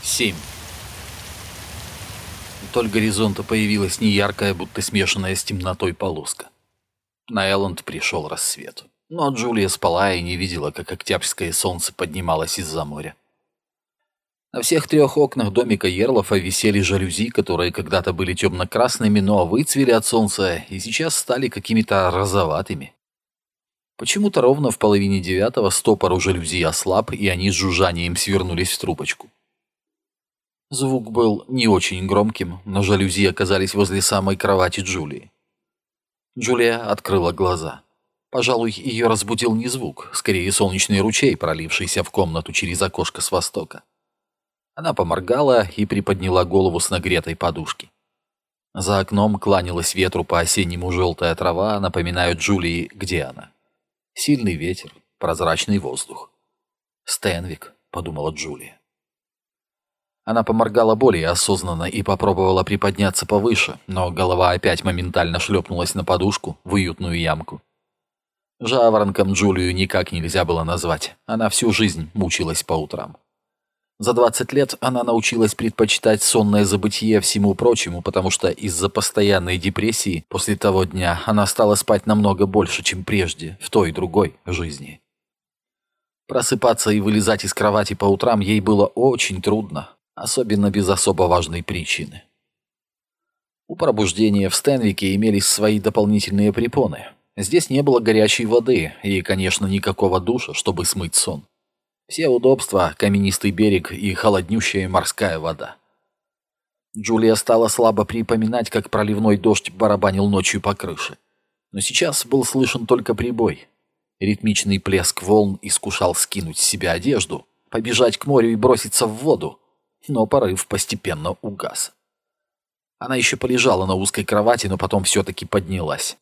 7. Вдоль горизонта появилась неяркая, будто смешанная с темнотой полоска. На Элленд пришел рассвет. Но Джулия спала и не видела, как октябрьское солнце поднималось из-за моря. На всех 3 окнах домика Ерлофа висели жалюзи, которые когда-то были темно-красными, но выцвели от солнца и сейчас стали какими-то розоватыми. Почему-то ровно в 8:30 стопор у жалюзи ослаб, и они с жужжанием свернулись в трубочку. Звук был не очень громким, но жалюзи оказались возле самой кровати Джулии. Джулия открыла глаза. Пожалуй, ее разбудил не звук, скорее солнечный ручей, пролившийся в комнату через окошко с востока. Она поморгала и приподняла голову с нагретой подушки. За окном кланялась ветру по-осеннему желтая трава, напоминая Джулии, где она. Сильный ветер, прозрачный воздух. «Стэнвик», — подумала Джулия. Она поморгала более осознанно и попробовала приподняться повыше, но голова опять моментально шлепнулась на подушку в уютную ямку. Жаворонком Джулию никак нельзя было назвать. Она всю жизнь мучилась по утрам. За 20 лет она научилась предпочитать сонное забытие всему прочему, потому что из-за постоянной депрессии после того дня она стала спать намного больше, чем прежде, в той и другой жизни. Просыпаться и вылезать из кровати по утрам ей было очень трудно, особенно без особо важной причины. У пробуждения в Стэнвике имелись свои дополнительные препоны. Здесь не было горячей воды и, конечно, никакого душа, чтобы смыть сон. Все удобства, каменистый берег и холоднющая морская вода. Джулия стала слабо припоминать, как проливной дождь барабанил ночью по крыше. Но сейчас был слышен только прибой. Ритмичный плеск волн искушал скинуть с себя одежду, побежать к морю и броситься в воду, но порыв постепенно угас. Она еще полежала на узкой кровати, но потом все-таки поднялась.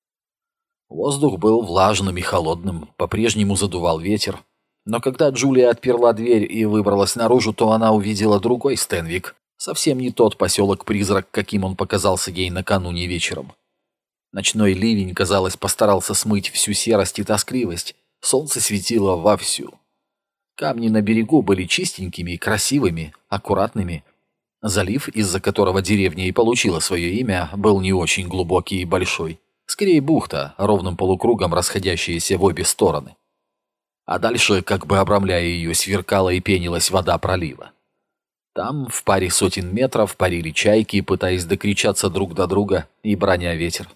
Воздух был влажным и холодным, по-прежнему задувал ветер. Но когда Джулия отперла дверь и выбралась наружу, то она увидела другой Стэнвик, совсем не тот поселок-призрак, каким он показался ей накануне вечером. Ночной ливень, казалось, постарался смыть всю серость и тоскливость, солнце светило вовсю. Камни на берегу были чистенькими и красивыми, аккуратными. Залив, из-за которого деревня и получила свое имя, был не очень глубокий и большой. Скорее бухта, ровным полукругом расходящаяся в обе стороны. А дальше, как бы обрамляя ее, сверкала и пенилась вода пролива. Там, в паре сотен метров, парили чайки, пытаясь докричаться друг до друга и броня ветер.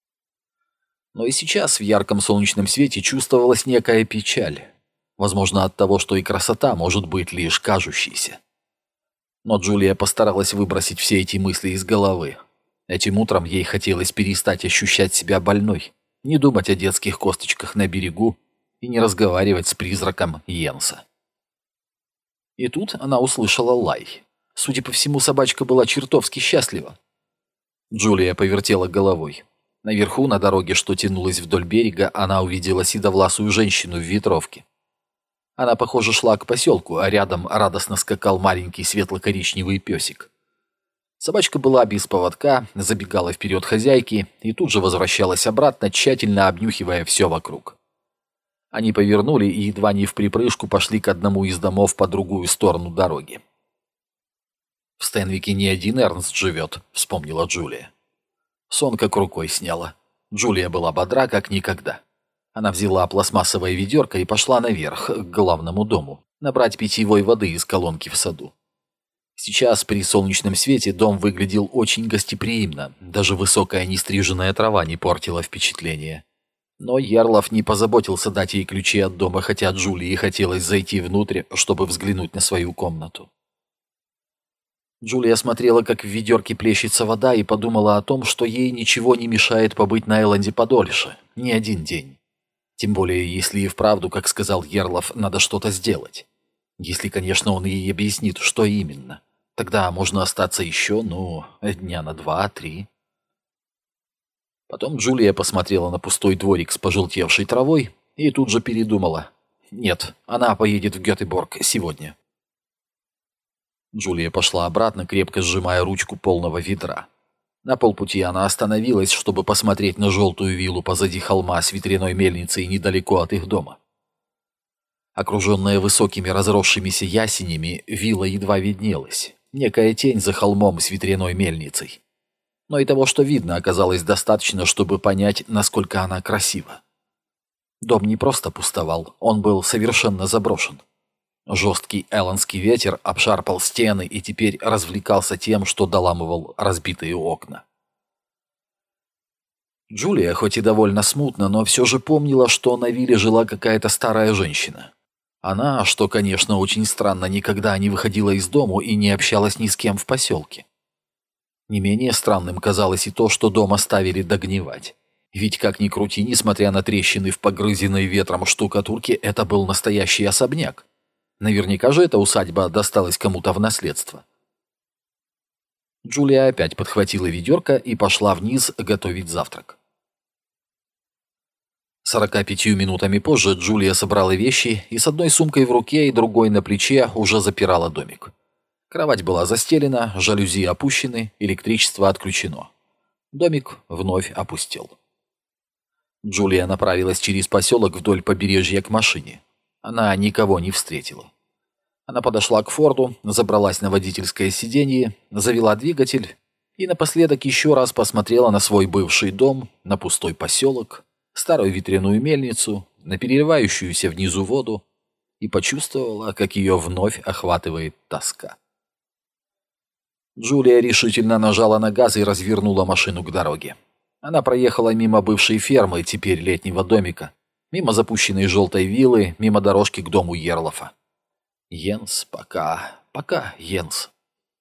Но и сейчас в ярком солнечном свете чувствовалась некая печаль. Возможно, от того, что и красота может быть лишь кажущейся. Но Джулия постаралась выбросить все эти мысли из головы. Этим утром ей хотелось перестать ощущать себя больной, не думать о детских косточках на берегу и не разговаривать с призраком Йенса. И тут она услышала лай. Судя по всему, собачка была чертовски счастлива. Джулия повертела головой. Наверху, на дороге, что тянулась вдоль берега, она увидела седовласую женщину в ветровке. Она, похоже, шла к поселку, а рядом радостно скакал маленький светло-коричневый песик. Собачка была без поводка, забегала вперед хозяйки и тут же возвращалась обратно, тщательно обнюхивая все вокруг. Они повернули и едва не вприпрыжку пошли к одному из домов по другую сторону дороги. «В Стэнвике не один Эрнст живет», — вспомнила Джулия. Сон как рукой сняла. Джулия была бодра, как никогда. Она взяла пластмассовое ведерко и пошла наверх, к главному дому, набрать питьевой воды из колонки в саду. Сейчас при солнечном свете дом выглядел очень гостеприимно, даже высокая нестриженная трава не портила впечатление. Но Ерлоф не позаботился дать ей ключи от дома, хотя Джулии хотелось зайти внутрь, чтобы взглянуть на свою комнату. Джулия смотрела, как в ведерке плещется вода, и подумала о том, что ей ничего не мешает побыть на Элленде подольше, не один день. Тем более, если и вправду, как сказал Ерлоф, надо что-то сделать. Если, конечно, он ей объяснит, что именно. Тогда можно остаться еще, дня на 2-3. Потом Джулия посмотрела на пустой дворик с пожелтевшей травой и тут же передумала. Нет, она поедет в Гетеборг сегодня. Джулия пошла обратно, крепко сжимая ручку полного ведра. На полпути она остановилась, чтобы посмотреть на желтую виллу позади холма с ветряной мельницей недалеко от их дома. Окруженная высокими разросшимися ясенями, вилла едва виднелась. Некая тень за холмом с ветряной мельницей. Но и того, что видно, оказалось достаточно, чтобы понять, насколько она красива. Дом не просто пустовал, он был совершенно заброшен. Жесткий элландский ветер обшарпал стены и теперь развлекался тем, что доламывал разбитые окна. Джулия, хоть и довольно смутно, но все же помнила, что на вилле жила какая-то старая женщина. Она, что, конечно, очень странно, никогда не выходила из дому и не общалась ни с кем в поселке. Не менее странным казалось и то, что дом оставили догнивать. Ведь, как ни крути, несмотря на трещины в погрызенной ветром штукатурке, это был настоящий особняк. Наверняка же эта усадьба досталась кому-то в наследство. Джулия опять подхватила ведерко и пошла вниз готовить завтрак. 45 минутами позже Джулия собрала вещи и с одной сумкой в руке и другой на плече уже запирала домик. Кровать была застелена, жалюзи опущены, электричество отключено. Домик вновь опустел. Джулия направилась через поселок вдоль побережья к машине. Она никого не встретила. Она подошла к Форду, забралась на водительское сиденье, завела двигатель и напоследок еще раз посмотрела на свой бывший дом, на пустой поселок, старую ветряную мельницу, на переливающуюся внизу воду и почувствовала, как ее вновь охватывает тоска. Джулия решительно нажала на газ и развернула машину к дороге. Она проехала мимо бывшей фермы, теперь летнего домика, мимо запущенной желтой виллы, мимо дорожки к дому Ерлофа. Йенс, пока, Йенс.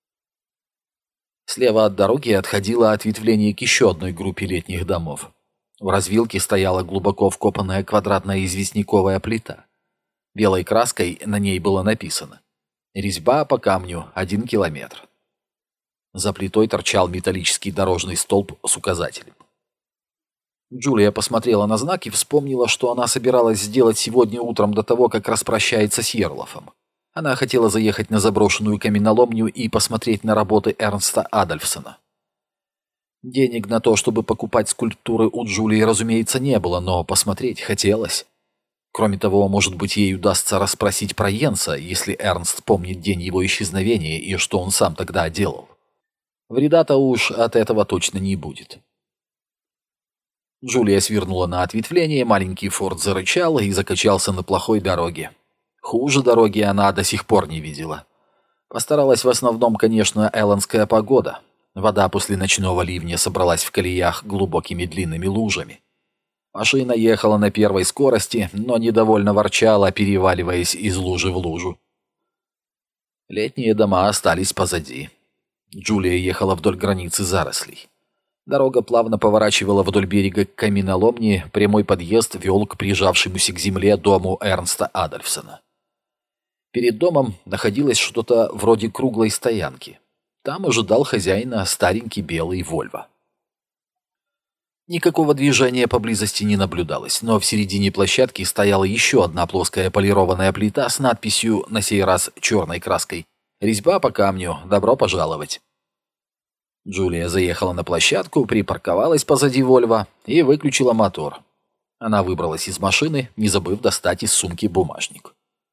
Слева от дороги отходило ответвление к еще одной группе летних домов. В развилке стояла глубоко вкопанная квадратная известняковая плита. Белой краской на ней было написано: «Резьба по камню 1 километр». За плитой торчал металлический дорожный столб с указателем. Джулия посмотрела на знак и вспомнила, что она собиралась сделать сегодня утром до того, как распрощается с Ерлофом. Она хотела заехать на заброшенную каменоломню и посмотреть на работы Эрнста Адольфсона. Денег на то, чтобы покупать скульптуры, у Джулии, разумеется, не было, но посмотреть хотелось. Кроме того, может быть, ей удастся расспросить про Йенса, если Эрнст помнит день его исчезновения и что он сам тогда делал. Вреда-то уж от этого точно не будет. Джулия свернула на ответвление, маленький Форд зарычал и закачался на плохой дороге. Хуже дороги она до сих пор не видела. Постаралась в основном, конечно, элландская погода. Вода после ночного ливня собралась в колеях глубокими длинными лужами. Машина ехала на первой скорости, но недовольно ворчала, переваливаясь из лужи в лужу. Летние дома остались позади. Джулия ехала вдоль границы зарослей. Дорога плавно поворачивала вдоль берега к каменоломне, прямой подъезд вел к прижавшемуся к земле дому Эрнста Адольфсона. Перед домом находилось что-то вроде круглой стоянки. Там ожидал хозяина старенький белый Вольво. Никакого движения поблизости не наблюдалось, но в середине площадки стояла еще одна плоская полированная плита с надписью, на сей раз черной краской: «Резьба по камню, добро пожаловать». Джулия заехала на площадку, припарковалась позади Вольво и выключила мотор. Она выбралась из машины, не забыв достать из сумки бумажник.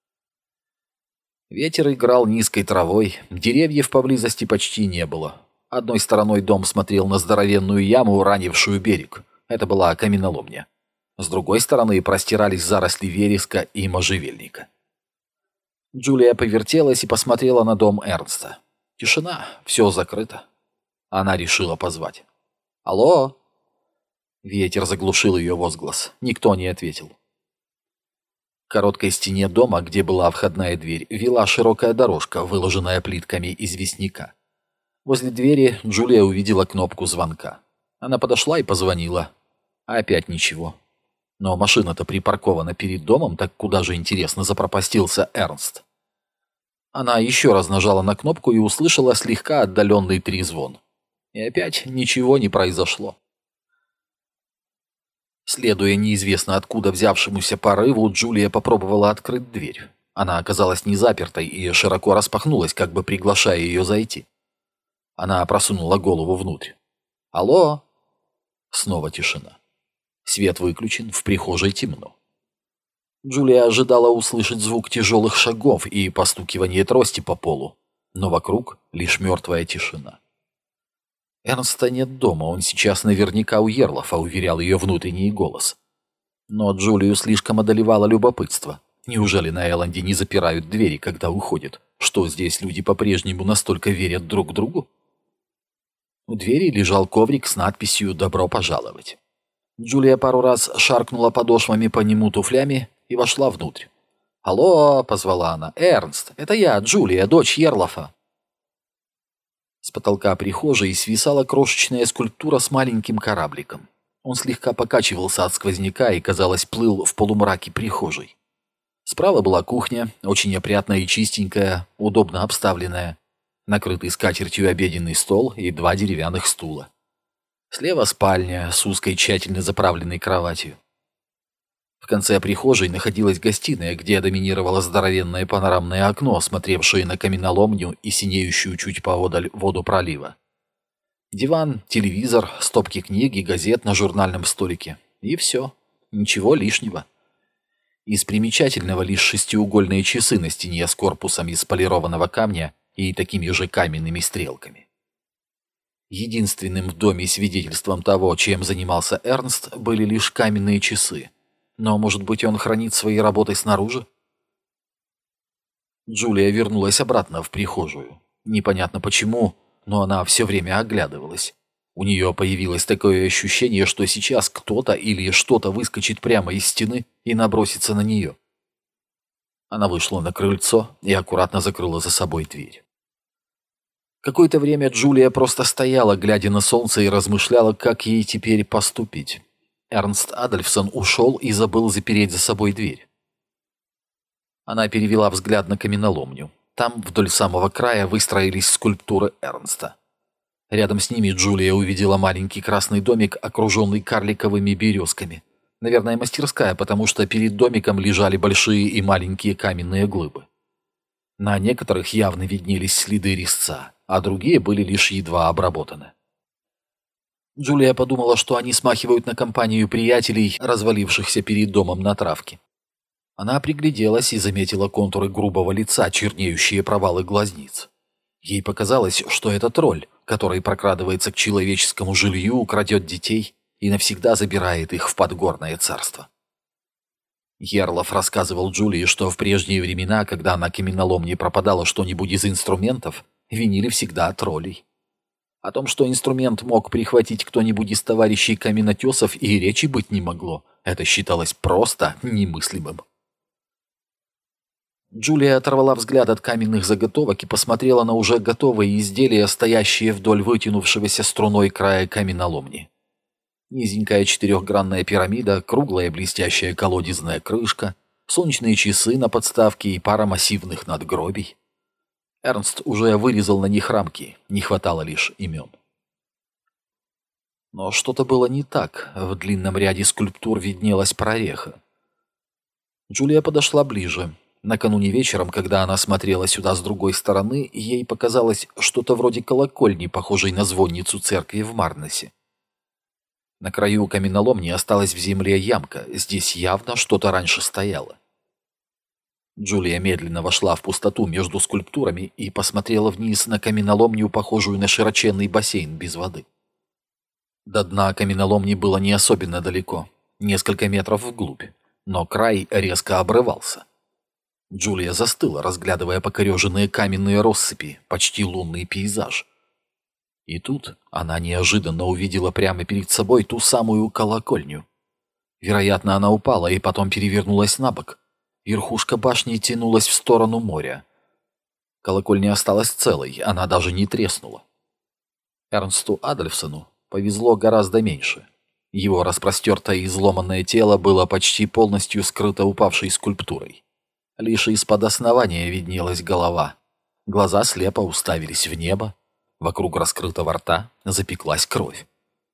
Ветер играл низкой травой, деревьев поблизости почти не было. Одной стороной дом смотрел на здоровенную яму, ранившую берег. Это была каменоломня. С другой стороны простирались заросли вереска и можжевельника. Джулия повертелась и посмотрела на дом Эрнста. Тишина, все закрыто. Она решила позвать. «Алло!» Ветер заглушил ее возглас. Никто не ответил. К короткой стене дома, где была входная дверь, вела широкая дорожка, выложенная плитками известняка. Возле двери Джулия увидела кнопку звонка. Она подошла и позвонила. Опять ничего. Но машина-то припаркована перед домом, так куда же, интересно, запропастился Эрнст? Она еще раз нажала на кнопку и услышала слегка отдаленный трезвон. И опять ничего не произошло. Следуя неизвестно откуда взявшемуся порыву, Джулия попробовала открыть дверь. Она оказалась не запертой и широко распахнулась, как бы приглашая ее зайти. Она просунула голову внутрь. «Алло!» Снова тишина. Свет выключен, в прихожей темно. Джулия ожидала услышать звук тяжелых шагов и постукивание трости по полу, но вокруг лишь мертвая тишина. «Эрнста нет дома, он сейчас наверняка у Ерлофа», — уверял ее внутренний голос. Но Джулию слишком одолевало любопытство. Неужели на Элленде не запирают двери, когда уходят? Что, здесь люди по-прежнему настолько верят друг другу? У двери лежал коврик с надписью «Добро пожаловать». Джулия пару раз шаркнула подошвами по нему туфлями и вошла внутрь. «Алло!» — позвала она. «Эрнст, это я, Джулия, дочь Ерлофа». С потолка прихожей свисала крошечная скульптура с маленьким корабликом. Он слегка покачивался от сквозняка и, казалось, плыл в полумраке прихожей. Справа была кухня, очень опрятная и чистенькая, удобно обставленная. Накрытый скатертью обеденный стол и 2 деревянных стула. Слева спальня с узкой, тщательно заправленной кроватью. В конце прихожей находилась гостиная, где доминировало здоровенное панорамное окно, смотревшее на каменоломню и синеющую чуть поодаль воду пролива. Диван, телевизор, стопки книг и газет на журнальном столике. И все. Ничего лишнего. Из примечательного лишь шестиугольные часы на стене с корпусом из полированного камня и такими же каменными стрелками. Единственным в доме свидетельством того, чем занимался Эрнст, были лишь каменные часы. Но, может быть, он хранит свои работы снаружи? Джулия вернулась обратно в прихожую. Непонятно почему, но она все время оглядывалась. У нее появилось такое ощущение, что сейчас кто-то или что-то выскочит прямо из стены и набросится на нее. Она вышла на крыльцо и аккуратно закрыла за собой дверь. Какое-то время Джулия просто стояла, глядя на солнце, и размышляла, как ей теперь поступить. Эрнст Адольфсон ушел и забыл запереть за собой дверь. Она перевела взгляд на каменоломню. Там вдоль самого края выстроились скульптуры Эрнста. Рядом с ними Джулия увидела маленький красный домик, окруженный карликовыми березками. Наверное, мастерская, потому что перед домиком лежали большие и маленькие каменные глыбы. На некоторых явно виднелись следы резца, а другие были лишь едва обработаны. Джулия подумала, что они смахивают на компанию приятелей, развалившихся перед домом на травке. Она пригляделась и заметила контуры грубого лица, чернеющие провалы глазниц. Ей показалось, что это тролль, который прокрадывается к человеческому жилью, крадет детей и навсегда забирает их в подгорное царство. Ерлоф рассказывал Джулии, что в прежние времена, когда на каменоломне пропадало что-нибудь из инструментов, винили всегда троллей. О том, что инструмент мог прихватить кто-нибудь из товарищей каменотесов, и речи быть не могло. Это считалось просто немыслимым. Джулия оторвала взгляд от каменных заготовок и посмотрела на уже готовые изделия, стоящие вдоль вытянувшегося струной края каменоломни. Низенькая четырехгранная пирамида, круглая блестящая колодезная крышка, солнечные часы на подставке и пара массивных надгробий. Эрнст уже вырезал на них рамки, не хватало лишь имен. Но что-то было не так, в длинном ряде скульптур виднелась прореха. Джулия подошла ближе. Накануне вечером, когда она смотрела сюда с другой стороны, ей показалось что-то вроде колокольни, похожей на звонницу церкви в Марнесе. На краю каменоломни осталась в земле ямка, здесь явно что-то раньше стояло. Джулия медленно вошла в пустоту между скульптурами и посмотрела вниз на каменоломню, похожую на широченный бассейн без воды. До дна каменоломни было не особенно далеко, несколько метров вглубь, но край резко обрывался. Джулия застыла, разглядывая покореженные каменные россыпи, почти лунный пейзаж. И тут она неожиданно увидела прямо перед собой ту самую колокольню. Вероятно, она упала и потом перевернулась на бок. Верхушка башни тянулась в сторону моря. Колокольня осталась целой, она даже не треснула. Эрнсту Адольфсону повезло гораздо меньше. Его распростертое и изломанное тело было почти полностью скрыто упавшей скульптурой. Лишь из-под основания виднелась голова. Глаза слепо уставились в небо. Вокруг раскрытого рта запеклась кровь.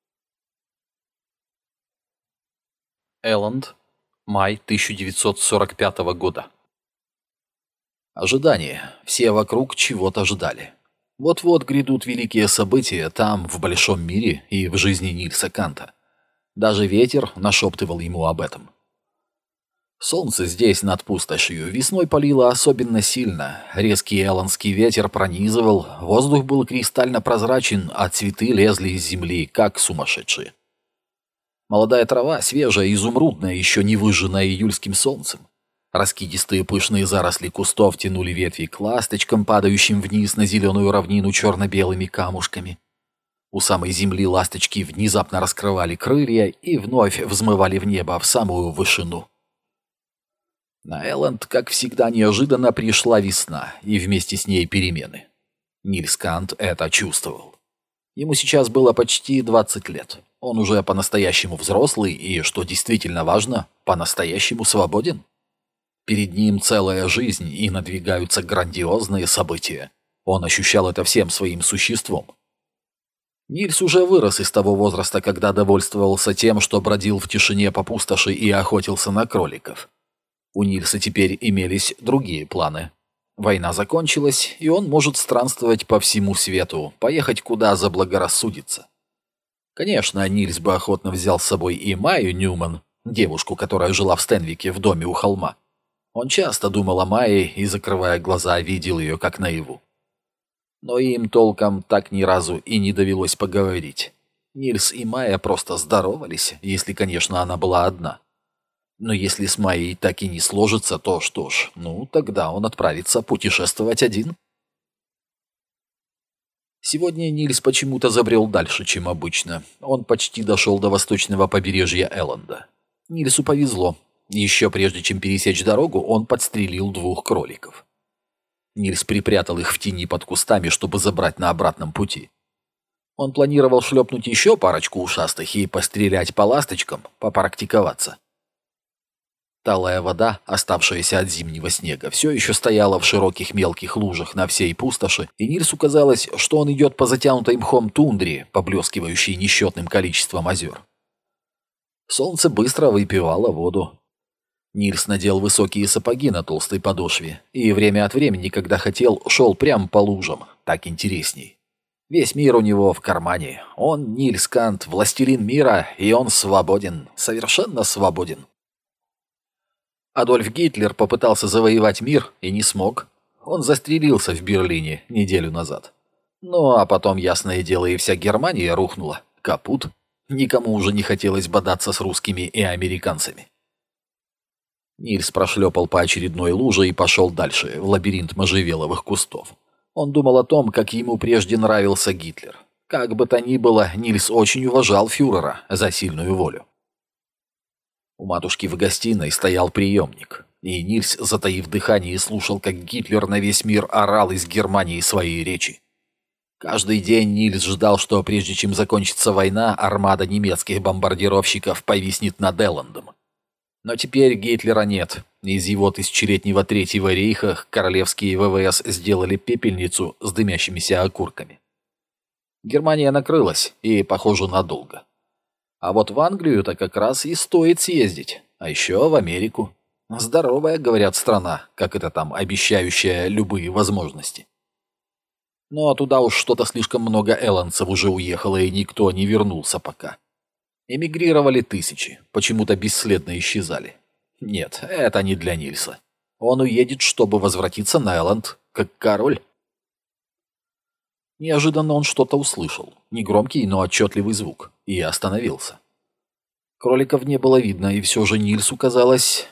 Элленд, май 1945 года. Ожидание. Все вокруг чего-то ждали. Вот-вот грядут великие события там, в большом мире и в жизни Нильса Канта. Даже ветер нашептывал ему об этом. Солнце здесь, над пустошью, весной палило особенно сильно. Резкий элландский ветер пронизывал, воздух был кристально прозрачен, а цветы лезли из земли, как сумасшедшие. Молодая трава, свежая, изумрудная, еще не выжженная июльским солнцем. Раскидистые пышные заросли кустов тянули ветви к ласточкам, падающим вниз на зеленую равнину черно-белыми камушками. У самой земли ласточки внезапно раскрывали крылья и вновь взмывали в небо в самую вышину. На Элленд, как всегда, неожиданно пришла весна, и вместе с ней перемены. Нильс Кант это чувствовал. Ему сейчас было почти 20 лет. Он уже по-настоящему взрослый и, что действительно важно, по-настоящему свободен. Перед ним целая жизнь, и надвигаются грандиозные события. Он ощущал это всем своим существом. Нильс уже вырос из того возраста, когда довольствовался тем, что бродил в тишине по пустоши и охотился на кроликов. У Нильса теперь имелись другие планы. Война закончилась, и он может странствовать по всему свету, поехать куда заблагорассудится. Конечно, Нильс бы охотно взял с собой и Майю Ньюман, девушку, которая жила в Стенвике в доме у холма. Он часто думал о Майе и, закрывая глаза, видел ее как наяву. Но им толком так ни разу и не довелось поговорить. Нильс и Майя просто здоровались, если, конечно, она была одна. Но если с Майей так и не сложится, то что ж, тогда он отправится путешествовать один. Сегодня Нильс почему-то забрел дальше, чем обычно. Он почти дошел до восточного побережья Элленда. Нильсу повезло. Еще прежде чем пересечь дорогу, он подстрелил 2 кроликов. Нильс припрятал их в тени под кустами, чтобы забрать на обратном пути. Он планировал шлепнуть еще парочку ушастых и пострелять по ласточкам, попрактиковаться. Талая вода, оставшаяся от зимнего снега, все еще стояла в широких мелких лужах на всей пустоши, и Нильсу казалось, что он идет по затянутой мхом тундре, поблескивающей несчетным количеством озер. Солнце быстро выпивало воду. Нильс надел высокие сапоги на толстой подошве, и время от времени, когда хотел, шел прямо по лужам, так интересней. Весь мир у него в кармане. Он, Нильс Кант, властелин мира, и он свободен, совершенно свободен. Адольф Гитлер попытался завоевать мир и не смог. Он застрелился в Берлине неделю назад. Ну, а потом, ясное дело, и вся Германия рухнула. Капут. Никому уже не хотелось бодаться с русскими и американцами. Нильс прошлепал по очередной луже и пошел дальше, в лабиринт можжевеловых кустов. Он думал о том, как ему прежде нравился Гитлер. Как бы то ни было, Нильс очень уважал фюрера за сильную волю. У матушки в гостиной стоял приемник, и Нильс, затаив дыхание, слушал, как Гитлер на весь мир орал из Германии свои речи. Каждый день Нильс ждал, что прежде чем закончится война, армада немецких бомбардировщиков повиснет над Эллендом. Но теперь Гитлера нет. Из его тысячелетнего Третьего рейха королевские ВВС сделали пепельницу с дымящимися окурками. Германия накрылась, и, похоже, надолго. А вот в Англию-то как раз и стоит съездить. А еще в Америку. Здоровая, говорят, страна, как это там, обещающая любые возможности. Но туда уж что-то слишком много элландцев уже уехало, и никто не вернулся пока. Эмигрировали тысячи, почему-то бесследно исчезали. Нет, это не для Нильса. Он уедет, чтобы возвратиться на Элленд, как король. Неожиданно он что-то услышал. Негромкий, но отчетливый звук. И остановился. Кроликов не было видно, и все же Нильсу казалось,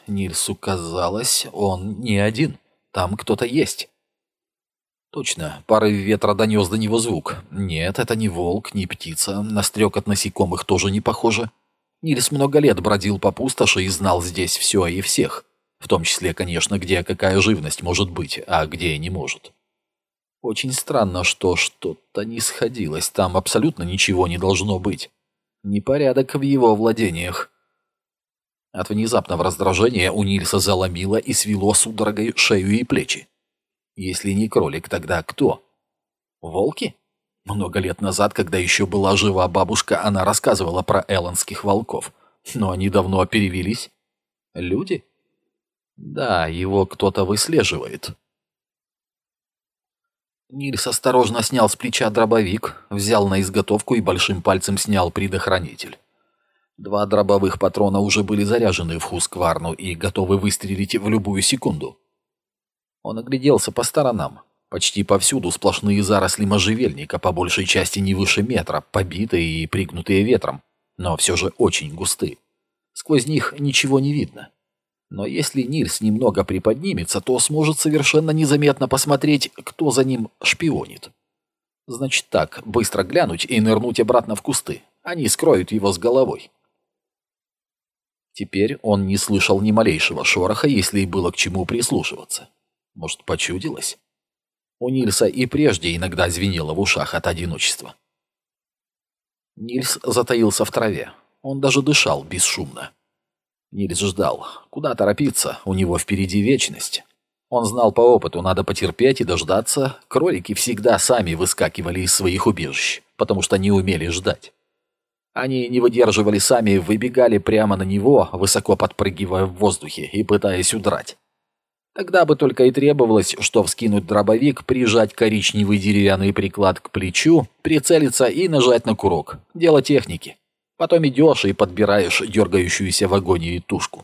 он не один. Там кто-то есть. Точно, порыв ветра донес до него звук. Нет, это не волк, не птица, на стрекот насекомых тоже не похоже. Нильс много лет бродил по пустоши и знал здесь все и всех. В том числе, конечно, где какая живность может быть, а где не может. Очень странно, что что-то не сходилось. Там абсолютно ничего не должно быть. Непорядок в его владениях. От внезапного раздражения у Нильса заломило и свело судорогой шею и плечи. Если не кролик, тогда кто? Волки? Много лет назад, когда еще была жива бабушка, она рассказывала про элландских волков. Но они давно перевелись. Люди? Да, его кто-то выслеживает. Нильс осторожно снял с плеча дробовик, взял на изготовку и большим пальцем снял предохранитель. 2 дробовых патрона уже были заряжены в Хускварну и готовы выстрелить в любую секунду. Он огляделся по сторонам. Почти повсюду сплошные заросли можжевельника, по большей части не выше метра, побитые и пригнутые ветром, но все же очень густые. Сквозь них ничего не видно. Но если Нильс немного приподнимется, то сможет совершенно незаметно посмотреть, кто за ним шпионит. Значит так, быстро глянуть и нырнуть обратно в кусты. Они скроют его с головой. Теперь он не слышал ни малейшего шороха, если и было к чему прислушиваться. Может, почудилось? У Нильса и прежде иногда звенело в ушах от одиночества. Нильс затаился в траве. Он даже дышал бесшумно. Нильс ждал. Куда торопиться? У него впереди вечность. Он знал по опыту, надо потерпеть и дождаться. Кролики всегда сами выскакивали из своих убежищ, потому что не умели ждать. Они не выдерживали сами, выбегали прямо на него, высоко подпрыгивая в воздухе и пытаясь удрать. Тогда бы только и требовалось, что вскинуть дробовик, прижать коричневый деревянный приклад к плечу, прицелиться и нажать на курок. Дело техники. Потом идешь и подбираешь дергающуюся в агонии тушку.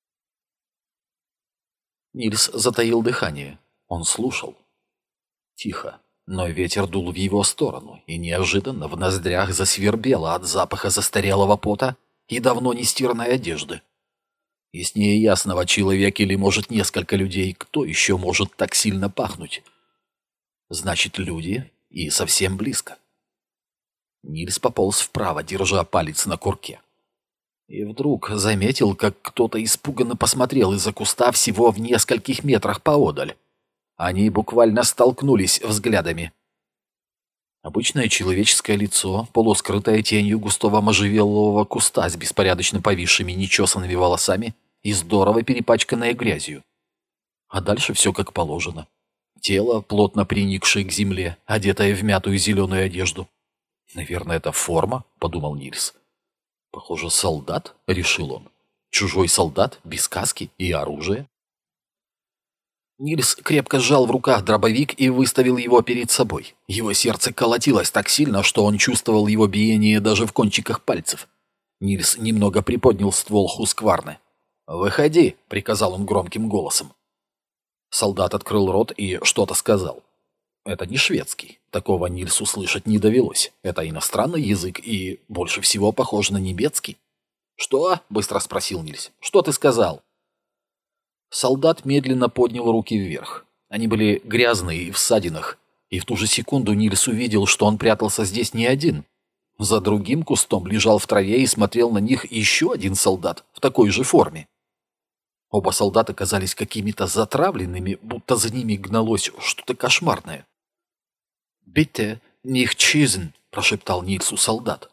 Нильс затаил дыхание. Он слушал. Тихо, но ветер дул в его сторону, и неожиданно в ноздрях засвербело от запаха застарелого пота и давно нестиранной одежды. Яснее ясного человек или, может, несколько людей, кто еще может так сильно пахнуть? Значит, люди и совсем близко. Нильс пополз вправо, держа палец на курке. И вдруг заметил, как кто-то испуганно посмотрел из-за куста всего в нескольких метрах поодаль. Они буквально столкнулись взглядами. Обычное человеческое лицо, полускрытое тенью густого можжевелового куста с беспорядочно повисшими нечесанными волосами и здорово перепачканное грязью. А дальше все как положено. Тело, плотно приникшее к земле, одетое в мятую зеленую одежду. «Наверное, это форма», — подумал Нильс. «Похоже, солдат», — решил он. «Чужой солдат, без каски и оружия». Нильс крепко сжал в руках дробовик и выставил его перед собой. Его сердце колотилось так сильно, что он чувствовал его биение даже в кончиках пальцев. Нильс немного приподнял ствол Хускварны. «Выходи», — приказал он громким голосом. Солдат открыл рот и что-то сказал. Это не шведский. Такого Нильсу слышать не довелось. Это иностранный язык и больше всего похож на немецкий. «Что?» — быстро спросил Нильс. «Что ты сказал?» Солдат медленно поднял руки вверх. Они были грязные и в ссадинах. И в ту же секунду Нильс увидел, что он прятался здесь не один. За другим кустом лежал в траве и смотрел на них еще один солдат в такой же форме. Оба солдата казались какими-то затравленными, будто за ними гналось что-то кошмарное. «Bitte nicht schießen», — прошептал Нильсу солдат.